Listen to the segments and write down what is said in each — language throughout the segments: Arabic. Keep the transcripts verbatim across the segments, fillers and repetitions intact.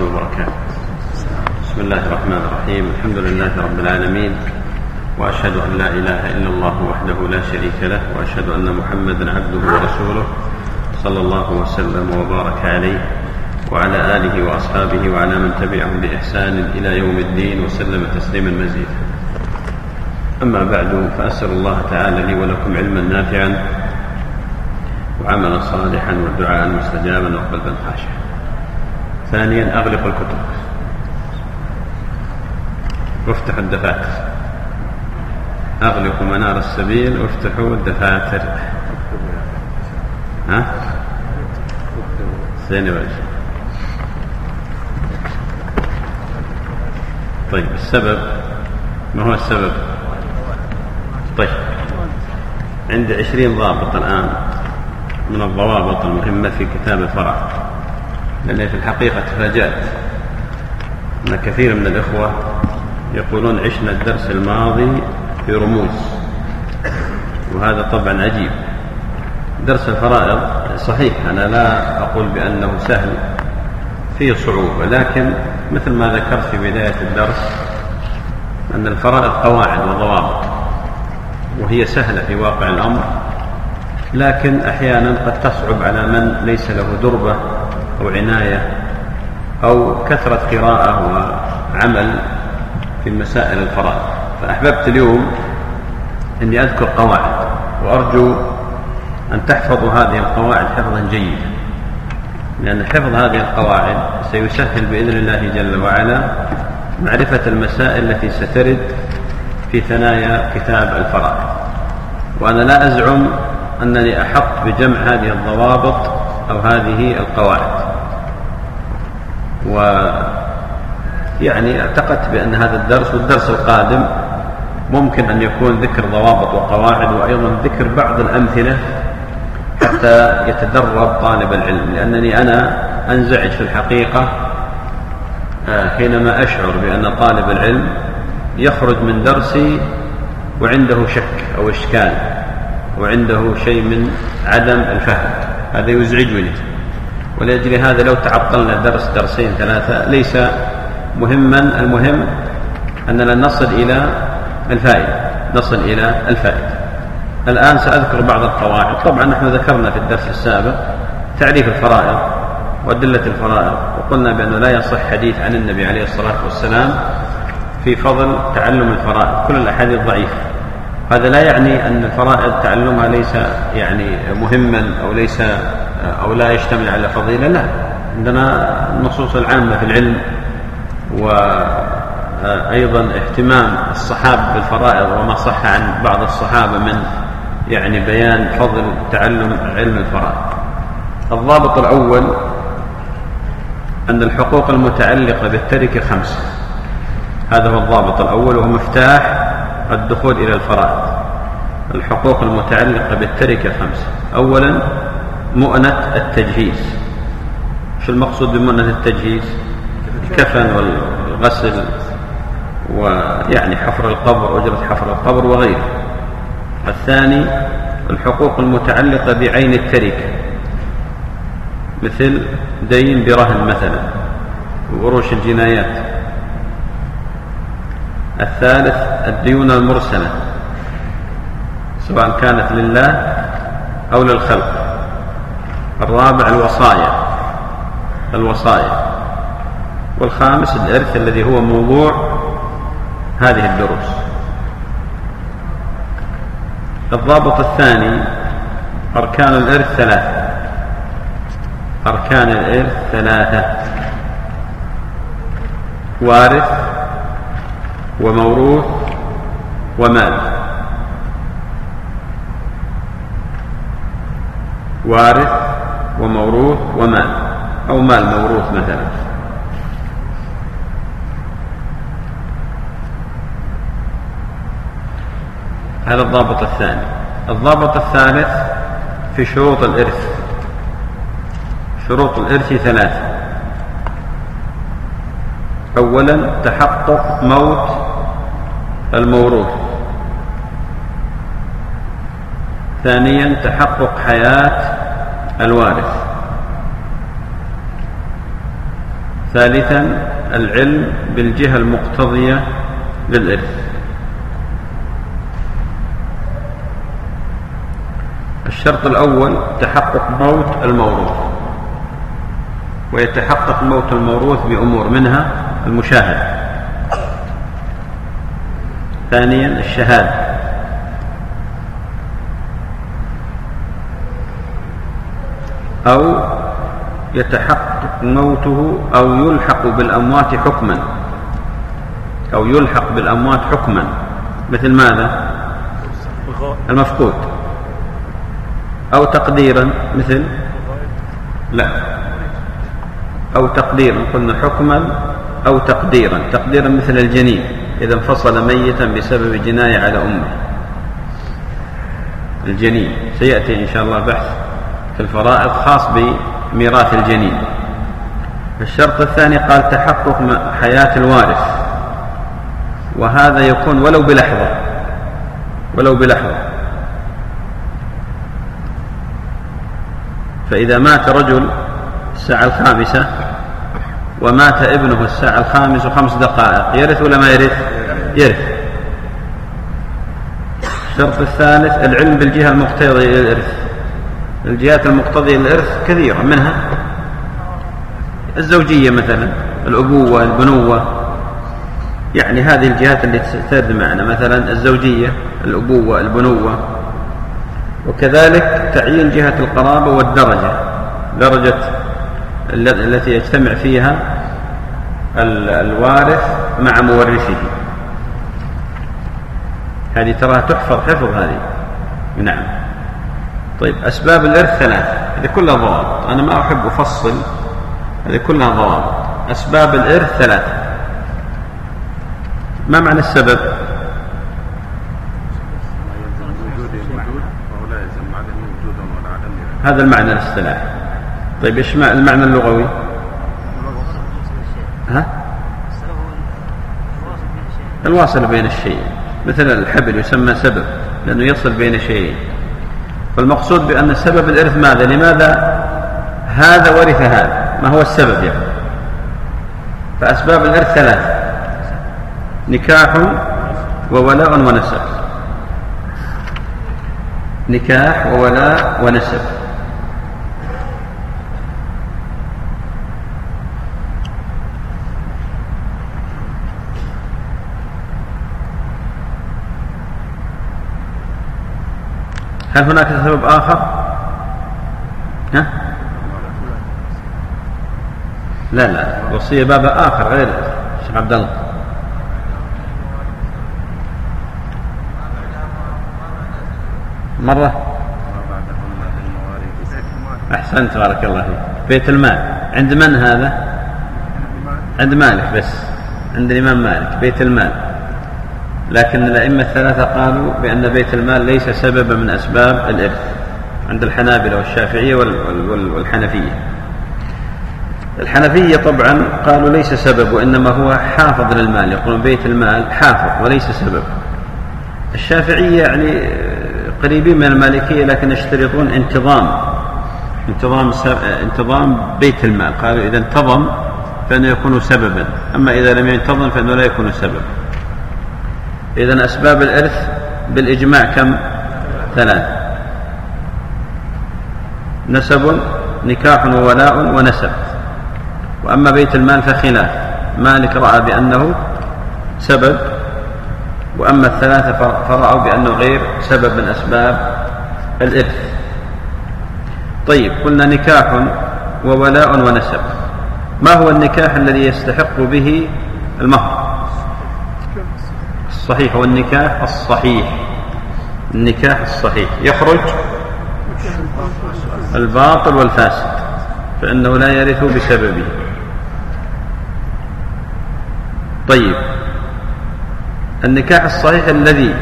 وبركاته. بسم الله الرحمن الرحيم. الحمد لله رب العالمين، وأشهد أن لا إله إلا الله وحده لا شريك له، وأشهد أن محمدا عبده ورسوله صلى الله وسلم وبارك عليه وعلى آله وأصحابه وعلى من تبعهم بإحسان إلى يوم الدين وسلم تسليما مزيدا. أما بعد، فأسأل الله تعالى لي ولكم علما نافعا وعملا صالحا ودعاء مستجابا وقلبا خاشعا. ثانيا، أغلق الكتب وافتحوا الدفاتر. أغلقوا منار السبيل وافتحوا الدفاتر. ها؟ ثاني وجه. طيب، السبب ما هو السبب؟ طيب، عندي عشرين ضابط الآن من الضوابط المهمة في كتاب الفرع، لأن في الحقيقة تفاجأت أن كثير من الإخوة يقولون عشنا الدرس الماضي في رموز، وهذا طبعا عجيب. درس الفرائض صحيح، أنا لا أقول بأنه سهل، فيه صعوبة، لكن مثل ما ذكرت في بداية الدرس أن الفرائض قواعد وضوابط، وهي سهلة في واقع الأمر، لكن أحيانا قد تصعب على من ليس له دربة أو عناية أو كثرة قراءة وعمل في مسائل الفرائض. فأحببت اليوم أني أذكر قواعد، وأرجو أن تحفظوا هذه القواعد حفظا جيدا، لأن حفظ هذه القواعد سيسهل بإذن الله جل وعلا معرفة المسائل التي سترد في ثنايا كتاب الفرائض. وأنا لا أزعم أنني أحط بجمع هذه الضوابط أو هذه القواعد، ويعني اعتقدت بأن هذا الدرس والدرس القادم ممكن أن يكون ذكر ضوابط وقواعد، وأيضا ذكر بعض الأمثلة حتى يتدرب طالب العلم، لأنني أنا أنزعج في الحقيقة حينما أشعر بأن طالب العلم يخرج من درسي وعنده شك أو إشكال وعنده شيء من عدم الفهم، هذا يزعجني. ولأجل هذا لو تعطلنا درس درسين ثلاثة ليس مهما، المهم أننا نصل إلى الفائدة نصل إلى الفائدة. الآن سأذكر بعض القواعد. طبعا نحن ذكرنا في الدرس السابق تعريف الفرائض وأدلة الفرائض، وقلنا بأنه لا يصح حديث عن النبي عليه الصلاة والسلام في فضل تعلم الفرائض، كل الأحاديث ضعيفة. هذا لا يعني أن الفرائض تعلمها ليس يعني مهما أو ليس أو لا يشتمل على فضيلة، لا، عندنا النصوص العامة في العلم، وأيضا اهتمام الصحابة بالفرائض وما صح عن بعض الصحابة من يعني بيان فضل تعلم علم الفرائض. الضابط الأول أن الحقوق المتعلقة بالتركة خمسة، هذا هو الضابط الأول، وهو مفتاح الدخول إلى الفرائض. الحقوق المتعلقة بالتركة خمسة. أولا، مؤنة التجهيز. شو المقصود بمؤنة التجهيز؟ الكفن والغسل ويعني حفر القبر، أجرة حفر القبر وغيره. الثاني، الحقوق المتعلقة بعين التركة، مثل دين برهن مثلا ووروش الجنايات. الثالث، الديون المرسلة سواء كانت لله أو للخلق. الرابع، الوصايا الوصايا والخامس، الإرث الذي هو موضوع هذه الدروس. الضابط الثاني، أركان الإرث ثلاثة أركان الإرث ثلاثة وارث وموروث ومال. وارث وموروث ومال، أو مال موروث مثلا. هذا الضابط الثاني. الضابط الثالث في شروط الإرث. شروط الإرث ثلاثة. أولا، تحقق موت الموروث. ثانيا، تحقق حياة الوارث. ثالثا العلم بالجهة المقتضية للإرث. الشرط الأول تحقق موت الموروث، ويتحقق موت الموروث بأمور منها المشاهد، ثانيا الشهادة، أو يتحقق موته أو يلحق بالأموات حكما، أو يلحق بالأموات حكما، مثل ماذا؟ المفقود. أو تقديرا مثل لا أو تقديرا، قلنا حكما أو تقديرا. تقديرا مثل الجنين إذا انفصل ميتا بسبب جناية على أمه، الجنين سيأتي إن شاء الله بحث في الفرائض خاص بميراث الجنين. الشرط الثاني قال تحقق حياة الوارث، وهذا يكون ولو بلحظة، ولو بلحظة. فإذا مات رجل الساعة الخامسة ومات ابنه الساعة الخامسة وخمس دقائق، يرث ولا ما يرث؟ يرث. الشرط الثالث العلم بالجهة المقتضية للإرث. الجهات المقتضية للإرث كثيرة، منها الزوجية مثلا، الأبوة، البنوة، يعني هذه الجهات اللي ترد معنا، مثلا الزوجية، الأبوة، البنوة. وكذلك تعيين جهة القرابة والدرجة، درجة التي يجتمع فيها الوارث مع مورثه، هذه تراها تحفظ حفظ هذه. نعم. طيب أسباب الإرث ثلاثة، هذه كلها ضوابط، أنا ما أحب أفصل، هذه كلها ضوابط. أسباب الإرث ثلاثة. ما معنى السبب؟ هذا المعنى الاصطلاحي. طيب ايش المعنى اللغوي؟ ها؟ الواصل بين الشيء، مثل الحبل يسمى سبب لأنه يصل بين شيئين. فالمقصود بأن سبب الإرث ماذا؟ لماذا هذا ورث هذا؟ ما هو السبب يعني؟ فأسباب الإرث ثلاثة: نكاح وولاء ونسب. نكاح وولاء ونسب. هل هناك سبب آخر؟ ها؟ لا لا، وصية باب آخر غير الشيخ عبد الله. مرة أحسنت، بارك الله فيك. بيت المال عند من هذا؟ عند مالك، بس عند الإمام مالك بيت المال. لكن الأئمة الثلاثة قالوا بأن بيت المال ليس سببا من أسباب الإرث، عند الحنابلة والشافعية والحنفية. الحنفية طبعا قالوا ليس سبب، وإنما هو حافظ للمال، يقولون بيت المال حافظ وليس سبب. الشافعية يعني قريبين من المالكية، لكن يشترطون انتظام انتظام انتظام بيت المال. قالوا إذا انتظم فإنه يكون سببا، أما إذا لم ينتظم فإنه لا يكون سبب. إذن أسباب الإرث بالإجماع كم؟ ثلاث: نسب، نكاح وولاء ونسب. وأما بيت المال فخلاف، مالك رأى بأنه سبب، وأما الثلاثة فرأوا بأنه غير سبب من أسباب الإرث. طيب، قلنا نكاح وولاء ونسب. ما هو النكاح الذي يستحق به المهر؟ الصحيح، والنكاح الصحيح. النكاح الصحيح يخرج الباطل والفاسد، فإنه لا يرث بسببه. طيب، النكاح الصحيح الذي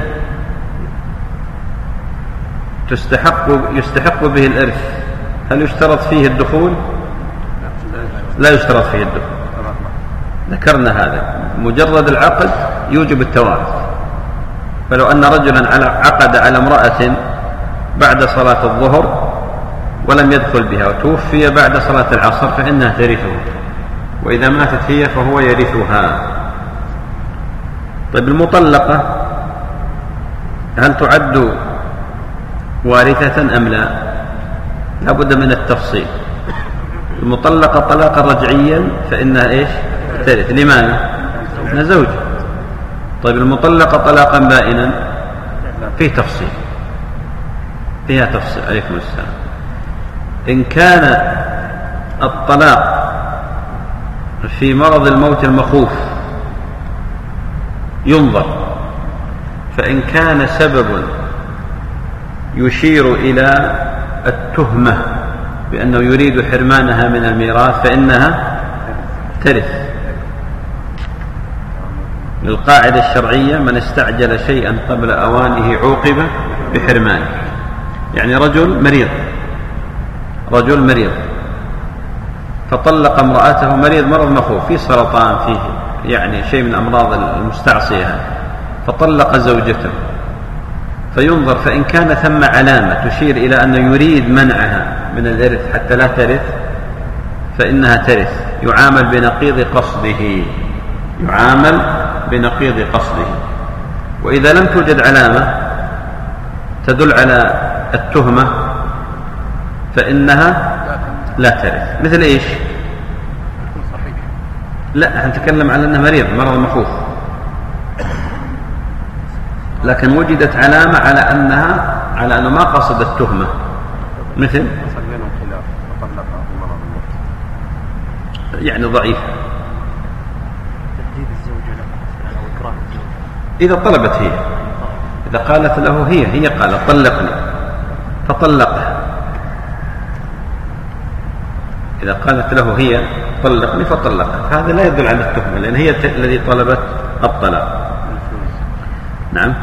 تستحق يستحق به الإرث، هل يشترط فيه الدخول؟ لا يشترط فيه الدخول، ذكرنا هذا. مجرد العقد يوجب التوارث. فلو أن رجلا عقد على امرأة بعد صلاة الظهر ولم يدخل بها وتوفي بعد صلاة العصر فإنها ترثه، وإذا ماتت هي فهو يرثها. طيب المطلقة هل تعد وارثة أم لا؟ لا بد من التفصيل. المطلقة طلاقا رجعيا فإنها إيش؟ ترث. لماذا؟ إنها زوج. طيب المطلقة طلاقا بائنا فيه تفصيل، فيها تفصيل. عليكم السلام. إن كان الطلاق في مرض الموت المخوف ينظر، فإن كان سبب يشير إلى التهمة بأنه يريد حرمانها من الميراث فإنها ترث. للقاعدة الشرعية: من استعجل شيئا قبل أوانه عوقب بحرمانه. يعني رجل مريض رجل مريض فطلق امرأته، مريض مرض مخوف، فيه سرطان، فيه يعني شيء من الأمراض المستعصية، فطلق زوجته، فينظر، فإن كان ثم علامة تشير إلى أنه يريد منعها من الإرث حتى لا ترث فإنها ترث. يعامل بنقيض قصده يعامل بنقيض قصده. وإذا لم توجد علامة تدل على التهمة فإنها لا ترث. مثل إيش؟ لا، نتكلم على أنه مريض مرض مخوف، لكن وجدت علامة على أنها على أنه ما قصد التهمة. مثل يعني ضعيف، إذا طلبت هي، إذا قالت له هي هي قالت طلقني فطلقها، إذا قالت له هي طلقني فطلقها، هذا لا يدل على التهمة لأن هي الذي طلبت الطلاق. نعم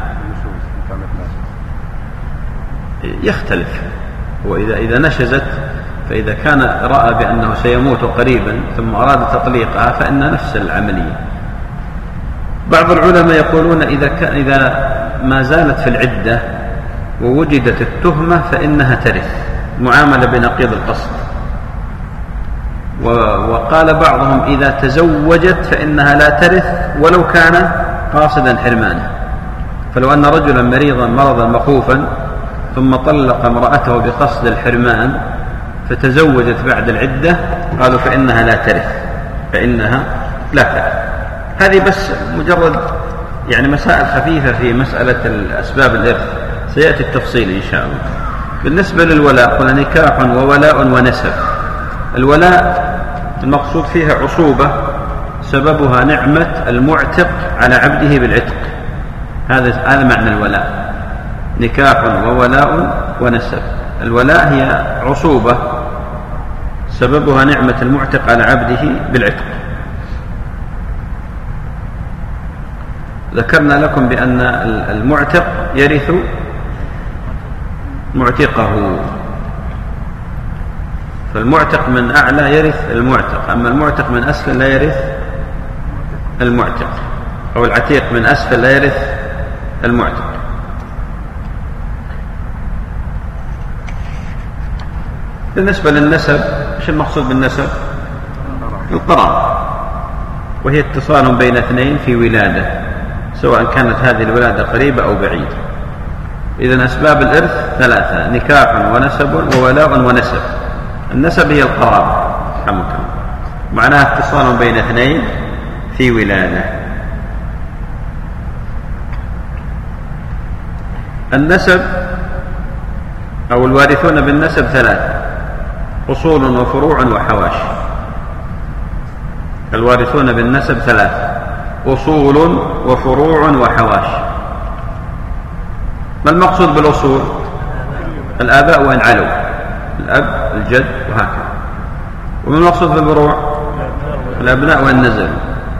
يختلف. وإذا إذا نشزت، فإذا كان رأى بأنه سيموت قريبا ثم أراد تطليقها فإن نفس العملية. بعض العلماء يقولون إذا كان إذا ما زالت في العدة ووجدت التهمة فإنها ترث، معاملة بنقيض القصد. وقال بعضهم إذا تزوجت فإنها لا ترث ولو كان قاصدا حرمانه. فلو أن رجلا مريضا مرضا مخوفا ثم طلق امرأته بقصد الحرمان فتزوجت بعد العدة، قالوا فإنها لا ترث فإنها لا ترث. هذه بس مجرد يعني مسائل خفيفة في مسألة أسباب الإرث، سيأتي التفصيل إن شاء الله. بالنسبة للولاء قلنا نكاح وولاء ونسب. الولاء المقصود فيها عصوبة سببها نعمة المعتق على عبده بالعتق، هذا هذا معنى الولاء. نكاح وولاء ونسب. الولاء هي عصوبة سببها نعمة المعتق على عبده بالعتق. ذكرنا لكم بأن المعتق يرث معتقه، فالمعتق من أعلى يرث المعتق، أما المعتق من أسفل لا يرث المعتق، أو العتيق من أسفل لا يرث المعتق. بالنسبة للنسب، ايش المقصود بالنسب؟ القرابة، وهي اتصال بين اثنين في ولادة، سواء كانت هذه الولادة قريبة أو بعيدة. إذن أسباب الإرث ثلاثة: نكاح ونسب وولاء ونسب. النسب هي القرابة رحمكم، معناها اتصال بين اثنين في ولادة. النسب أو الوارثون بالنسب ثلاثة: أصول وفروع وحواشي. الوارثون بالنسب ثلاثة: أصول وفروع وحواشي. ما المقصود بالأصول؟ الآباء وإن علوا، الأب الجد وهكذا. وما المقصود بالفروع؟ الأبناء وإن نزلوا.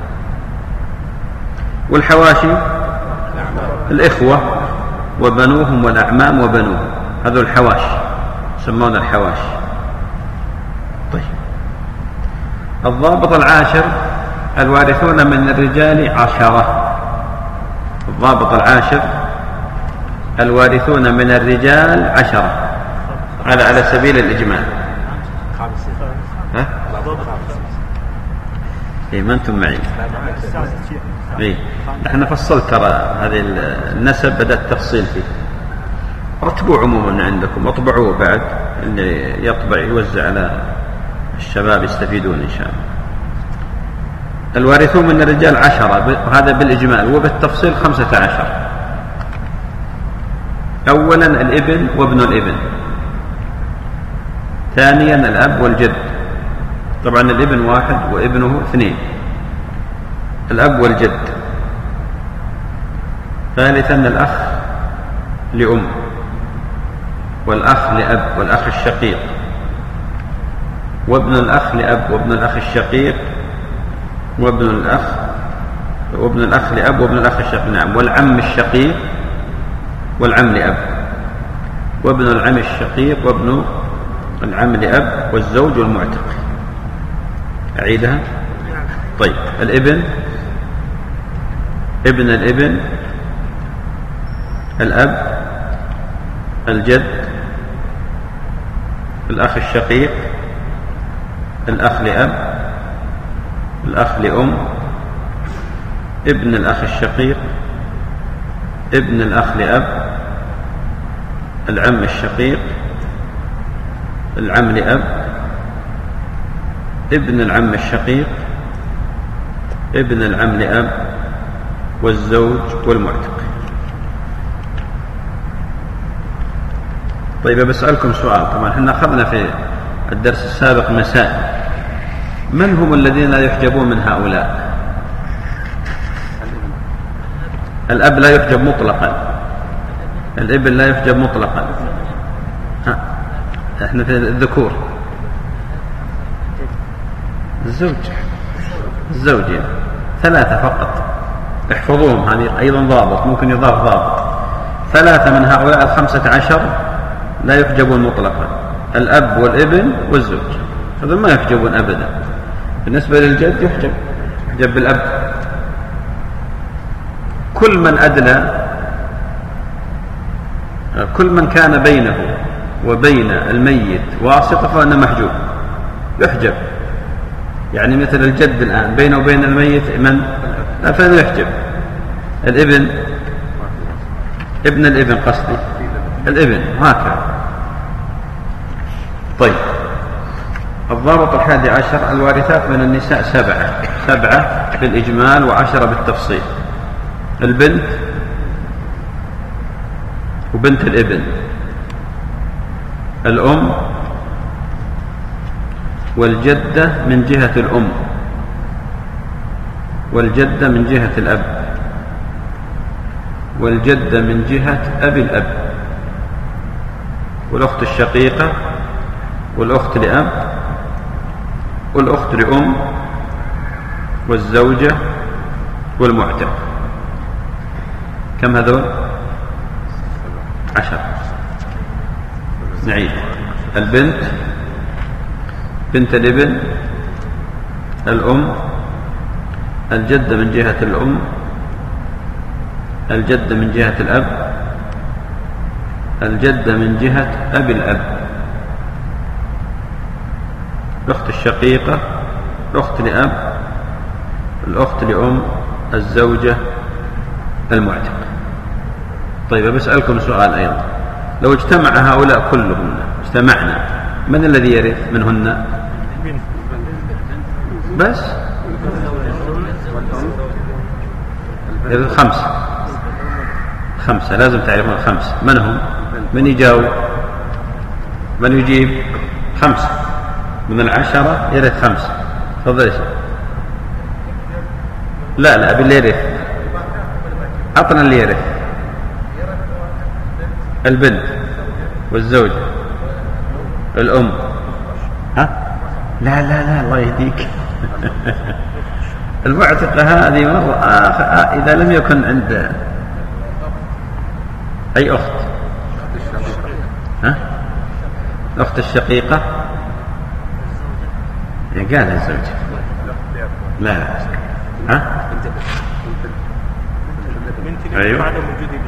والحواشي الإخوة وبنوهم والأعمام وبنوهم، هذا الحواشي يسمون الحواشي. طيب، الضابط العاشر: الوارثون من الرجال عشرة. الضابط العاشر: الوارثون من الرجال عشرة، على على سبيل الإجمال. ها؟ إيه ما أنتم معي. إيه نحن فصلت ترى هذه النسب بدأ التفصيل فيه. رتبوا عموما عندكم واطبعوه بعد، اللي يطبع يوزع على الشباب يستفيدون إن شاء الله. الوارثون من الرجال عشرة، وهذا بالإجمال، وبالتفصيل خمسة عشر. أولا الابن وابن الابن، ثانيا الأب والجد، طبعا الابن واحد وابنه اثنين، الأب والجد. ثالثا الأخ لأم، والأخ لأب، والأخ الشقيق، وابن الأخ لأب، وابن الأخ الشقيق، وابن الأخ وابن الأخ لأب، وابن الأخ الشقيق، نعم، والعم الشقيق، والعم لأب، وابن العم الشقيق، وابن العم لأب، والزوج والمعتق. أعيدها. طيب الابن، ابن الابن، الأب، الجد، الأخ الشقيق، الأخ لأب، الأخ لأم، ابن الأخ الشقيق، ابن الأخ لأب، العم الشقيق، العم لأب، ابن العم الشقيق، ابن العم لأب، والزوج والمعتق. طيب بسألكم سؤال، طبعا احنا أخذنا في الدرس السابق مسائل، من هم الذين لا يحجبون من هؤلاء؟ الأب لا يحجب مطلقا، الابن لا يحجب مطلقا. ها. احنا في الذكور الزوج، الزوج يعني. ثلاثة فقط احفظوهم، هذه أيضا ضابط ممكن يضاف ضابط. ثلاثة من هؤلاء الخمسة عشر لا يحجبون مطلقا، الأب والابن والزوج، هذا ما يحجبون أبدا. بالنسبة للجد يحجب، يحجب بالأب. كل من أدنى، كل من كان بينه وبين الميت واسطة فإنه محجوب يحجب. يعني مثل الجد الآن بينه وبين الميت من لا فإنه يحجب. الابن، ابن الابن قصدي، الابن هكذا. طيب الضابط الحادي عشر، الوارثات من النساء سبعة، سبعة بالإجمال وعشرة بالتفصيل. البنت وبنت الابن، الأم والجدة من جهة الأم، والجدة من جهة الأب، والجدة من جهة أبي الأب، والأخت الشقيقة، والأخت لأب، والأخت لأم، والزوجة والمعتق. كم هذول؟ عشر. نعيد. البنت، بنت الابن، الأم، الجدة من جهة الأم، الجدة من جهة الأب، الجدة من جهة أبي الأب، الأخت الشقيقة، الأخت لأب، الأخت لأم، الزوجة، المعتق. طيب بسألكم سؤال أيضا، لو اجتمع هؤلاء كلهم، اجتمعنا، من الذي يرث منهن؟ بس يرث خمسة، خمسة لازم تعرفون خمسة. من هم؟ من يجاوب؟ من يجيب؟ خمسة من العشرة يرث خمسة. تفضل يا شيخ. لا لا باللي يرث، عطنا اللي يرث. البنت والزوج، الأم. ها؟ لا لا لا الله يهديك. المعتقة هذه مرة آخر إذا لم يكن عند أي أخت. ها؟ الأخت الشقيقة. يا قال الزوج. لا لا. ها؟ أيوة.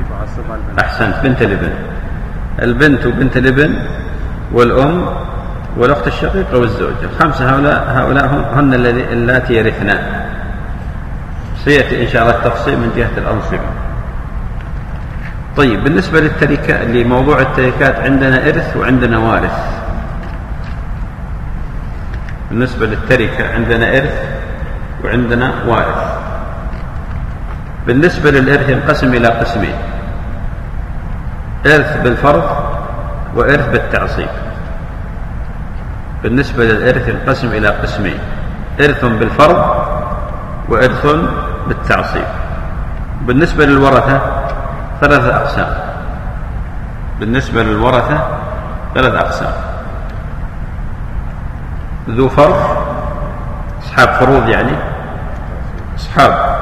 أحسنت. بنت الابن، البنت وبنت الابن، والأم والأخت الشقيقة والزوجة. الخمسة هؤلاء هؤلاء هن اللاتي يرثن. سيأتي إن شاء الله التفصيل من جهة الأنصبة. طيب، بالنسبة للتركة لموضوع التركات عندنا إرث وعندنا وارث. بالنسبة للتركة عندنا إرث وعندنا وارث. بالنسبة للإرث ينقسم إلى قسمين: إرث بالفرض وإرث بالتعصيب. بالنسبة للإرث ينقسم إلى قسمين: إرث بالفرض وإرث بالتعصيب. بالنسبة للورثة ثلاثة أقسام. بالنسبة للورثة ثلاثة أقسام: ذو فرض، أصحاب فروض يعني، أصحاب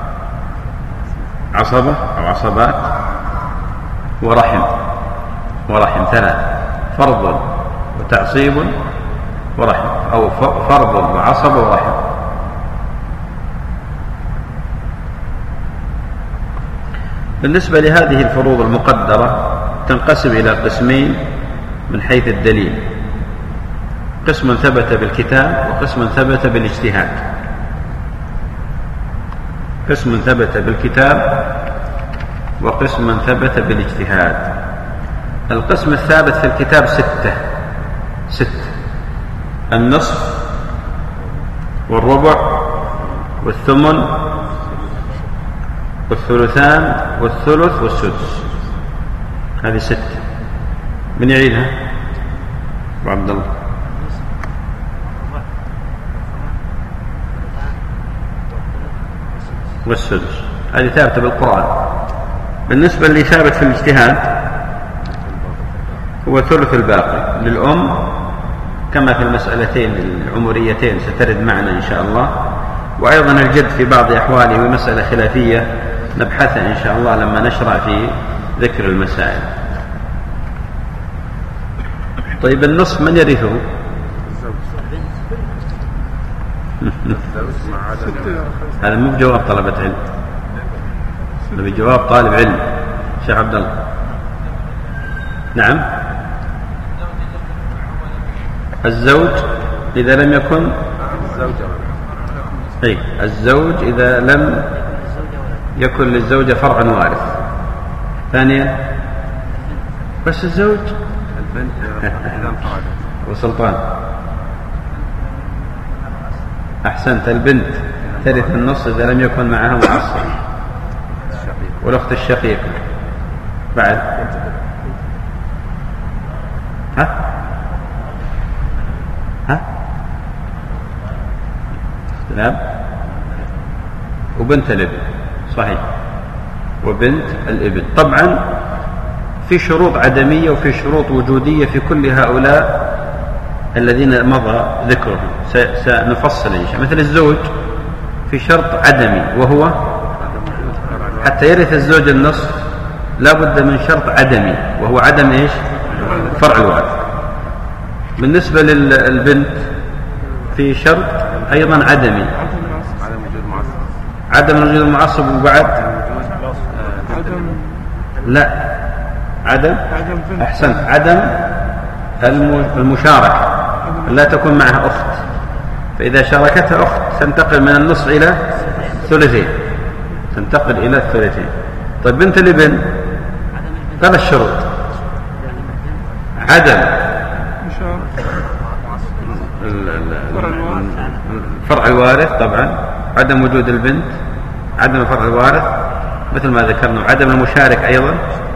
عصبة أو عصبات، ورحم. ورحم ثلاثة: فرض وتعصيب ورحم، أو فرض وعصب ورحم. بالنسبة لهذه الفروض المقدرة تنقسم إلى قسمين من حيث الدليل: قسم ثبت بالكتاب وقسم ثبت بالاجتهاد. قسم ثبت بالكتاب وقسم ثبت بالاجتهاد. القسم الثابت في الكتاب ستة ستة: النصف والربع والثمن والثلثان والثلث والسدس. هذه ستة. من يعيدها؟ أبو عبد الله. والسدس هذه ثابتة بالقرآن. بالنسبة اللي ثابت في الاجتهاد هو ثلث الباقي للأم، كما في المسألتين العمريتين سترد معنا إن شاء الله. وأيضا الجد في بعض أحواله ومسألة خلافية نبحثها إن شاء الله لما نشرع في ذكر المسائل. طيب، النصف من يرثه؟ هذا مو بجواب طلبة علم، هذا بجواب طالب علم. شيخ عبد الله. نعم. الزوج إذا لم يكن أي الزوج إذا لم يكن للزوجة فرع وارث. ثانيا بس الزوج وسلطان. أحسنت. البنت ترث النص إذا لم يكن معها معصب. والأخت الشقيقة. بعد ها ها نعم. وبنت الابن. صحيح. وبنت الابن. طبعا في شروط عدمية وفي شروط وجودية في كل هؤلاء الذين مضى ذكرهم، سنفصل إن شاء. مثل الزوج في شرط عدمي، وهو حتى يرث الزوج النصف لا بد من شرط عدمي، وهو عدم إيش؟ فرع الوارث. بالنسبة للبنت في شرط أيضا عدمي، عدم وجود المعصب. وبعد لا عدم أحسنت عدم المشاركة، لا تكون معها أخت، فإذا شاركتها أخت تنتقل من النصف إلى ثلثين، تنتقل إلى الثلثين. طيب، بنت الابن ثلاث شروط: عدم فرع الوارث، طبعا عدم وجود البنت، عدم فرع الوارث مثل ما ذكرنا، وعدم المشارك أيضا،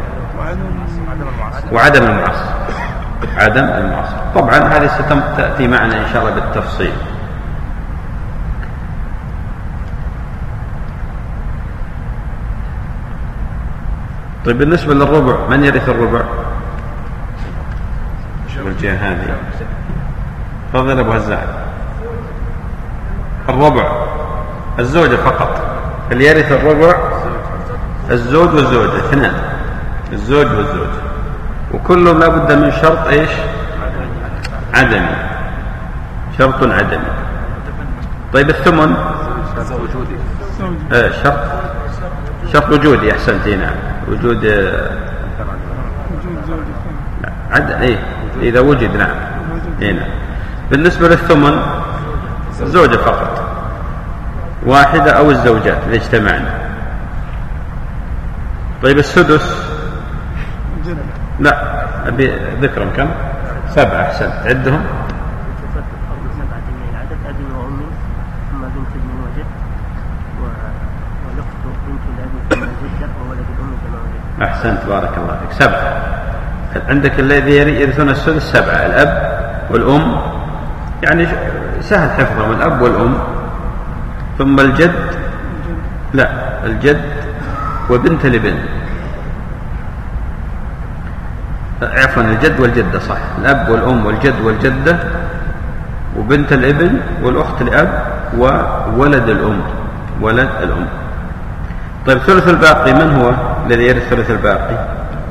وعدم المعصب. عدم المعصب. طبعا هذه ستأتي معنا إن شاء الله بالتفصيل. طيب، بالنسبة للربع من يرث الربع؟ والجهة هذه. تفضل أبو هزاع. الربع الزوجة فقط، اللي يرث الربع الزوج والزوجة اثنان، الزوج والزوجة، وكلهم لا بد من شرط ايش؟ عدمي، شرط عدمي. طيب، الثمن آه شرط شرط وجودي. احسنت. نعم، وجود عد ايه اذا وجد. نعم، هنا. بالنسبة للثمن زوجة فقط واحدة أو الزوجات اللي اجتمعن. طيب السدس لا أبي ذكرهم كم؟ سبعة. أحسن عدهم. عدد أبي وأمي ثم بنت ابن وجد والأخت بنت الأبي ثم جدة وولد الأم كما وجد. أحسنت بارك الله فيك. سبعة. عندك الذي يرثون السدس سبعة، الأب والأم يعني سهل حفظهم، الأب والأم ثم الجد لا الجد وبنت الابن، عفوا الجد والجدة صح، الأب والأم والجد والجدة وبنت الابن والأخت الأب وولد الأم ولد الأم. طيب ثلث الباقي من هو الذي يرث ثلث الباقي؟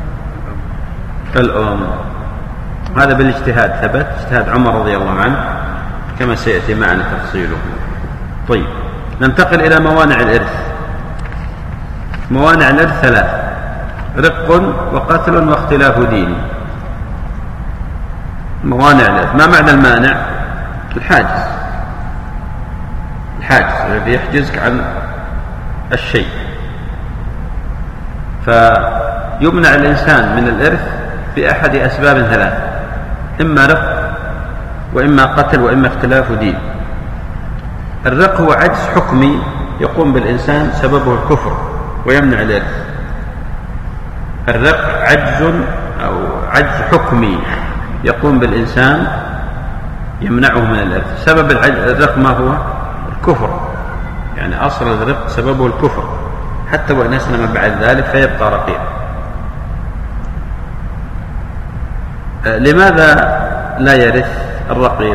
الأم. هذا بالاجتهاد ثبت، اجتهاد عمر رضي الله عنه كما سيأتي معنا تفصيله. طيب ننتقل إلى موانع الإرث. موانع الإرث ثلاث: رق وقتل واختلاف دين. موانع الإرث. ما معنى المانع؟ الحاجز، الحاجز الذي يحجزك عن الشيء. فيمنع الإنسان من الإرث بأحد أسباب ثلاث: إما رق وإما قتل وإما اختلاف دين. الرق هو عجز حكمي يقوم بالإنسان سببه الكفر ويمنع الإرث. الرق عجز أو عجز حكمي يقوم بالإنسان يمنعه من الإرث. سبب الرق ما هو؟ الكفر، يعني أصل الرق سببه الكفر حتى وإن أسلم بعد ذلك فيبقى رقيق. لماذا لا يرث الرقيق؟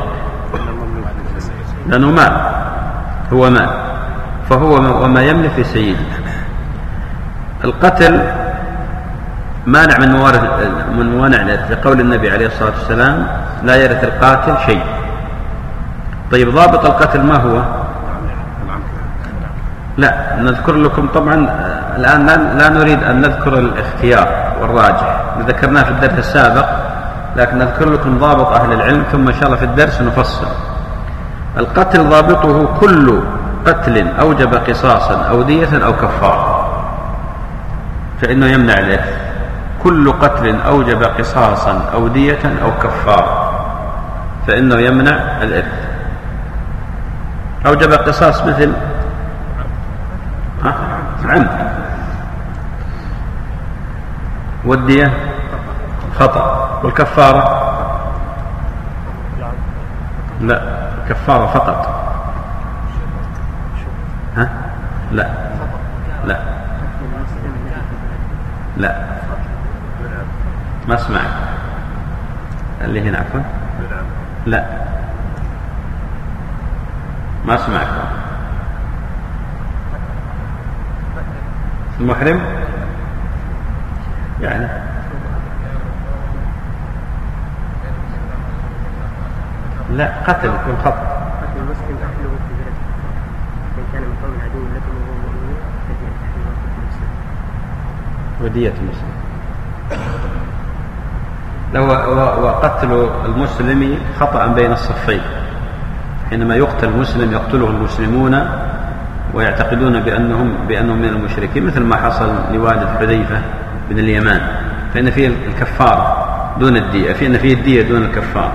لأنه مال، هو مال، فهو وما يملك لسيده. القتل مانع من موارث من موانع الإرث لقول النبي عليه الصلاة والسلام: لا يرث القاتل شيء. طيب ضابط القتل ما هو؟ لا نذكر لكم طبعا الآن لا نريد أن نذكر الاختيار والراجح، ذكرناه في الدرس السابق، لكن نذكر لكم ضابط أهل العلم ثم إن شاء الله في الدرس نفصل. القتل ضابطه كل قتل أوجب قصاصا أو دية أو كفارة فإنه يمنع الإرث. كل قتل أوجب قصاصا أو دية أو كفارة فإنه يمنع الإرث. أوجب قصاص مثل عمد، والدية خطأ، والكفارة لا كفارة فقط. ها لا لا لا ما اسمعك اللي هنا عفوا لا ما اسمعك. المحرم يعني لا قتل يكون خط. قتل المسلم أهله في بلده إن كان من قوم عدو لكم وهو مؤمن فدية تحرير المسلم. ودية المسلم. لو وقتل المسلم خطأ بين الصفين، حينما يقتل المسلم يقتله المسلمون ويعتقدون بأنهم بأنهم من المشركين، مثل ما حصل لوالد حذيفة بن اليمان، فإن فيه الكفارة دون الدية، فإن فيه الدية دون الكفارة.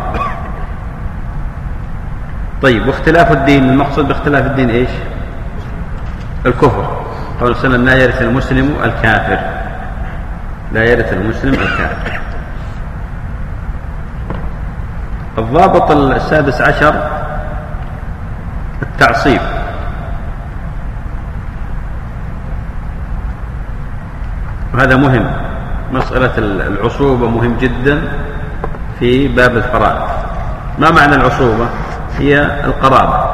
طيب واختلاف الدين، المقصود باختلاف الدين إيش؟ الكفر. قال صلى الله عليه وسلم: لا يرث المسلم الكافر، لا يرث المسلم الكافر. الضابط السادس عشر التعصيب. وهذا مهم، مسألة العصوبة مهم جدا في باب الفرائض. ما معنى العصوبة؟ هي القرابة،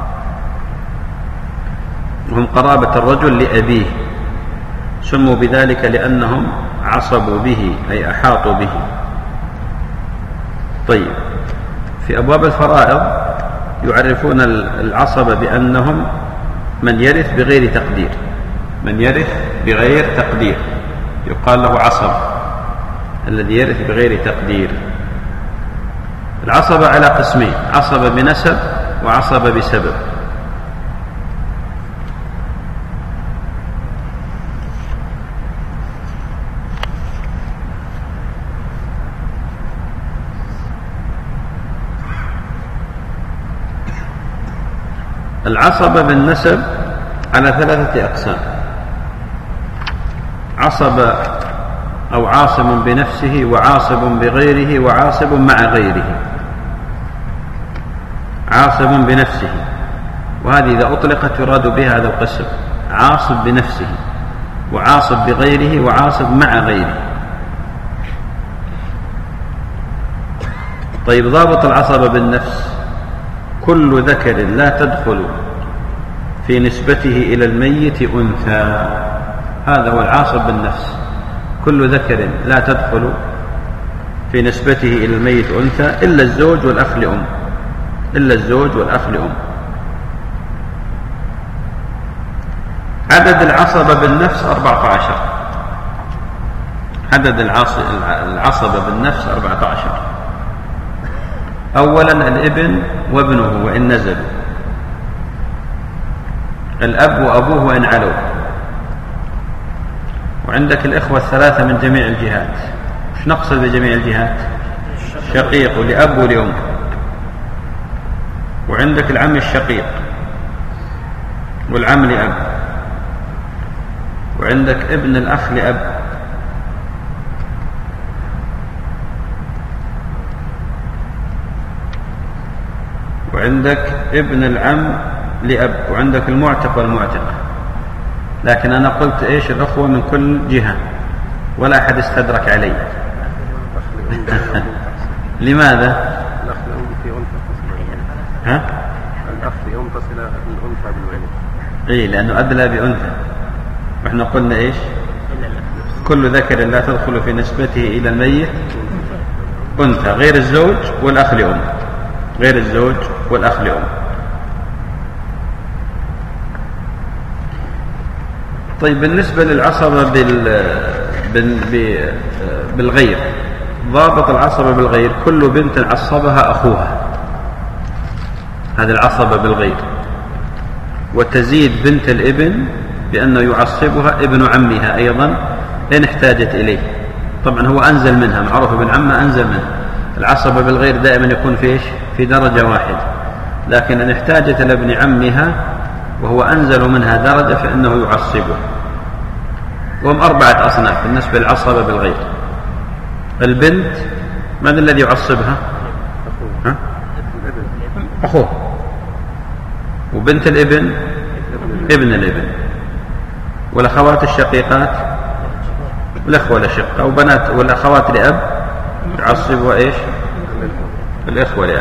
وهم قرابة الرجل لأبيه، سموا بذلك لأنهم عصبوا به أي أحاطوا به. طيب في أبواب الفرائض يعرفون العصبة بأنهم من يرث بغير تقدير، من يرث بغير تقدير يقال له عصب، الذي يرث بغير تقدير. العصبة على قسمين: عصبة بنسب وعصبة بسبب. العصبة بالنسب على ثلاثة أقسام: عصبة أو عاصب بنفسه، وعاصب بغيره، وعاصب مع غيره. عاصب بنفسه، وهذه إذا أطلقت يراد بها هذا القسم: عاصب بنفسه، وعاصب بغيره، وعاصب مع غيره. طيب، ضابط العصبة بالنفس: كل ذكر لا تدخل في نسبته إلى الميت أنثى. هذا هو العاصب بالنفس: كل ذكر لا تدخل في نسبته إلى الميت أنثى إلا الزوج والأخ لأم. إلا الزوج والأخ لأم. عدد العصبة بالنفس أربعة عشر. عدد العصبة بالنفس أربعة عشر. أولا الابن وابنه وإن نزلوا، الأب وأبوه وإن علوا، وعندك الإخوة الثلاثة من جميع الجهات. مش نقصد بجميع الجهات؟ شقيق ولأب ولأم. وعندك العم الشقيق والعم لأب، وعندك ابن الأخ لأب، وعندك ابن العم لأب، وعندك المعتق والمعتقة. لكن أنا قلت إيش؟ الأخوة من كل جهة، ولا أحد استدرك علي. لماذا؟ الأخ لأم في أنثى تصل. ها؟ الأخ في أم تصل الأنثى بالولد. إيه، لأنه أدلى بأنثى. وإحنا قلنا إيش؟ كل ذكر لا تدخل في نسبته إلى الميت أنثى، غير الزوج والأخ لأم. غير الزوج والأخ لأم. طيب، بالنسبة للعصبة بال... بال... بالغير، ضابط العصبة بالغير: كل بنت عصبها أخوها. هذه العصبة بالغير. وتزيد بنت الابن بأنه يعصبها ابن عمها أيضا إن احتاجت إليه. طبعا هو أنزل منها، معروف ابن عمها أنزل منها. العصبة بالغير دائما يكون في إيش؟ في درجة واحدة. لكن إن احتاجت إلى ابن عمها وهو أنزل منها درجة فإنه يعصبه. وهم أربعة أصناف بالنسبة للعصبة بالغير: البنت، من الذي يعصبها؟ ها؟ أخوه. وبنت الابن ابن الابن. والأخوات الشقيقات والأخوة الأشقة. وبنات والأخوات لأب يعصبها إيش؟ الإخوة لأب.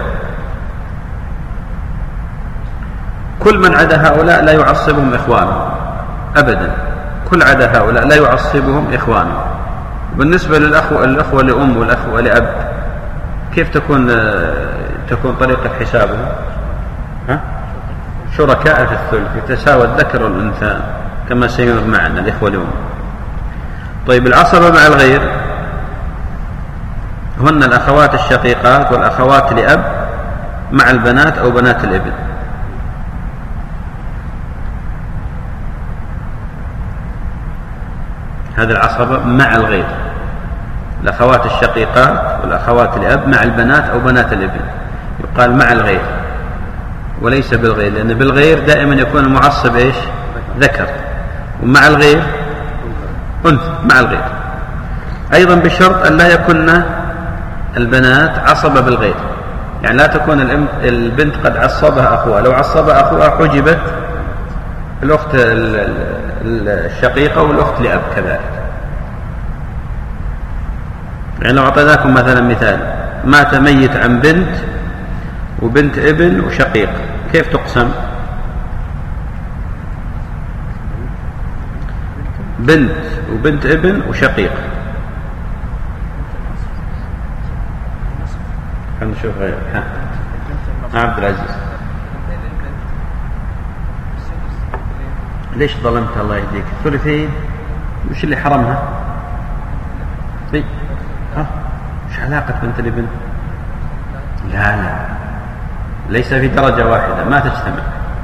كل من عدا هؤلاء لا يعصبهم إخوانهم أبدا. كل عدا هؤلاء لا يعصبهم إخوانهم. بالنسبة للأخوة الأخوة لأم والأخوة لأب، كيف تكون تكون طريقة حسابهم؟ ها؟ شركاء في الثلث، يتساوى الذكر والأنثى كما سيمر معنا الإخوة لأم. طيب، العصبة مع الغير هن الأخوات الشقيقات والأخوات لأب مع البنات أو بنات الابن. هذه العصبة مع الغير: الأخوات الشقيقات والأخوات لأب مع البنات أو بنات الابن. يقال مع الغير وليس بالغير، لأن بالغير دائما يكون المعصب إيش؟ ذكر. ومع الغير أنثى. مع الغير أيضا بشرط أن لا يكون البنات عصبة بالغير، يعني لا تكون البنت قد عصبها أخوها. لو عصبها أخوها حجبت الأخت الشقيقة والأخت لأب كذلك. يعني لو أعطيناكم مثلا مثال: مات ميت عن بنت وبنت ابن وشقيق، كيف تقسم؟ بنت وبنت ابن وشقيق. خلينا نشوف غير. ها عبد العزيز، ليش ظلمت؟ الله يهديك. ثلثين وش اللي حرمها؟ اي ها، وش علاقة بنت الابن؟ لا لا ليس في درجة واحدة، ما تجتمع.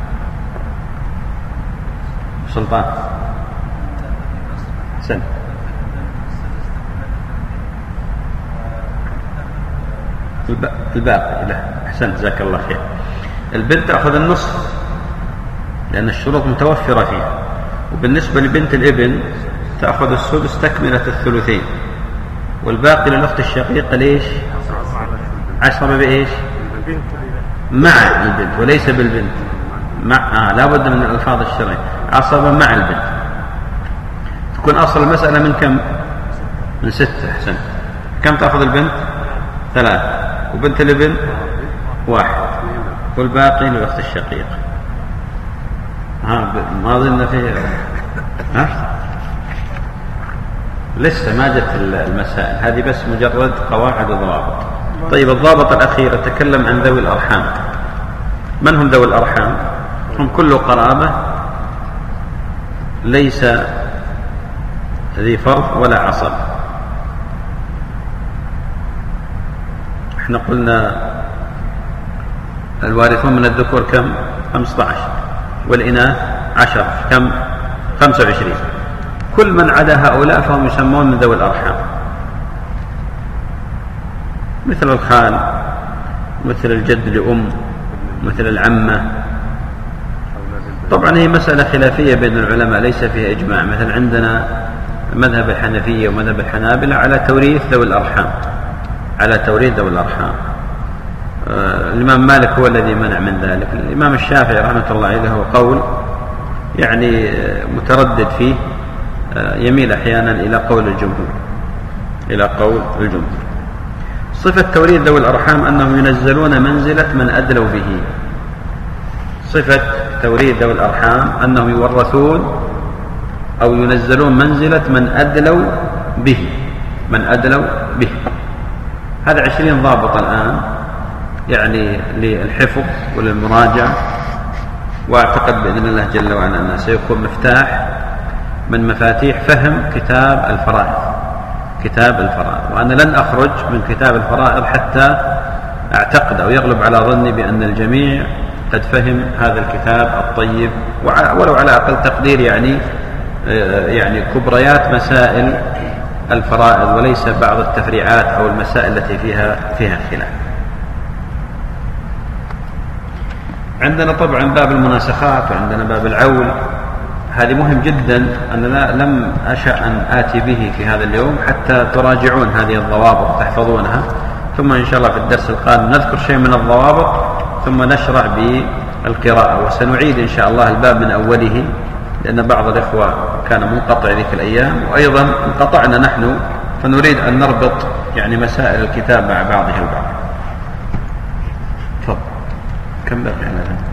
سلطان سن الباقي لا أحسنت جزاك الله خير. البنت تأخذ النصف لأن الشروط متوفرة فيها، وبالنسبة لبنت الابن تأخذ السدس تكملة الثلثين، والباقي للأخت الشقيقة ليش؟ عشرة بإيش؟ مع البنت وليس بالبنت. مع آه لا بد من الألفاظ الشرعية. عصبة مع البنت. تكون أصل المسألة من كم؟ من ستة. أحسن. كم تأخذ البنت؟ ثلاثة، وبنت الابن واحد، والباقي للأخت الشقيقة. ها ما ظن فيه ها لسه ما جت المسائل هذه، بس مجرد قواعد وضوابط. طيب الضابط الأخير أتكلم عن ذوي الأرحام. من هم ذوي الأرحام؟ هم كل قرابة ليس ذي فرض ولا عصب. احنا قلنا الوارثون من الذكور كم؟ خمسة عشر، والإناث عشر، كم؟ خمسة وعشرين. كل من عدا هؤلاء فهم يسمون من ذوي الأرحام، مثل الخال، مثل الجد لأم، مثل العمة. طبعا هي مسألة خلافية بين العلماء ليس فيها إجماع. مثل عندنا مذهب الحنفية ومذهب الحنابلة على توريث ذوي الأرحام، على توريث ذوي الأرحام. آه الإمام مالك هو الذي منع من ذلك. الإمام الشافعي رحمة الله عليه هو قول يعني متردد فيه، آه يميل أحيانا إلى قول الجمهور، إلى قول الجمهور. صفة توريث ذوي الأرحام أنهم ينزلون منزلة من أدلوا به. صفة توريث ذوي الأرحام أنهم يورثون أو ينزلون منزلة من أدلوا به، من أدلوا به. هذا عشرين ضابط الآن يعني للحفظ وللمراجعة، وأعتقد بإذن الله جل وعلا أنه سيكون مفتاح من مفاتيح فهم كتاب الفرائض، كتاب الفرائض. وأنا لن أخرج من كتاب الفرائض حتى أعتقد أو يغلب على ظني بأن الجميع قد فهم هذا الكتاب الطيب، ولو على أقل تقدير يعني يعني كبريات مسائل الفرائض، وليس بعض التفريعات أو المسائل التي فيها فيها خلاف. عندنا طبعا باب المناسخات، وعندنا باب العول. هذه مهم جدا، أنا لم أشأ أن آتي به في هذا اليوم حتى تراجعون هذه الضوابط تحفظونها، ثم إن شاء الله في الدرس القادم نذكر شيء من الضوابط ثم نشرع بالقراءة. وسنعيد إن شاء الله الباب من أوله، لأن بعض الإخوة كان منقطع ذيك الأيام، وأيضا انقطعنا نحن، فنريد أن نربط يعني مسائل الكتاب مع بعضها البعض. تفضل. كم بقي على هذا؟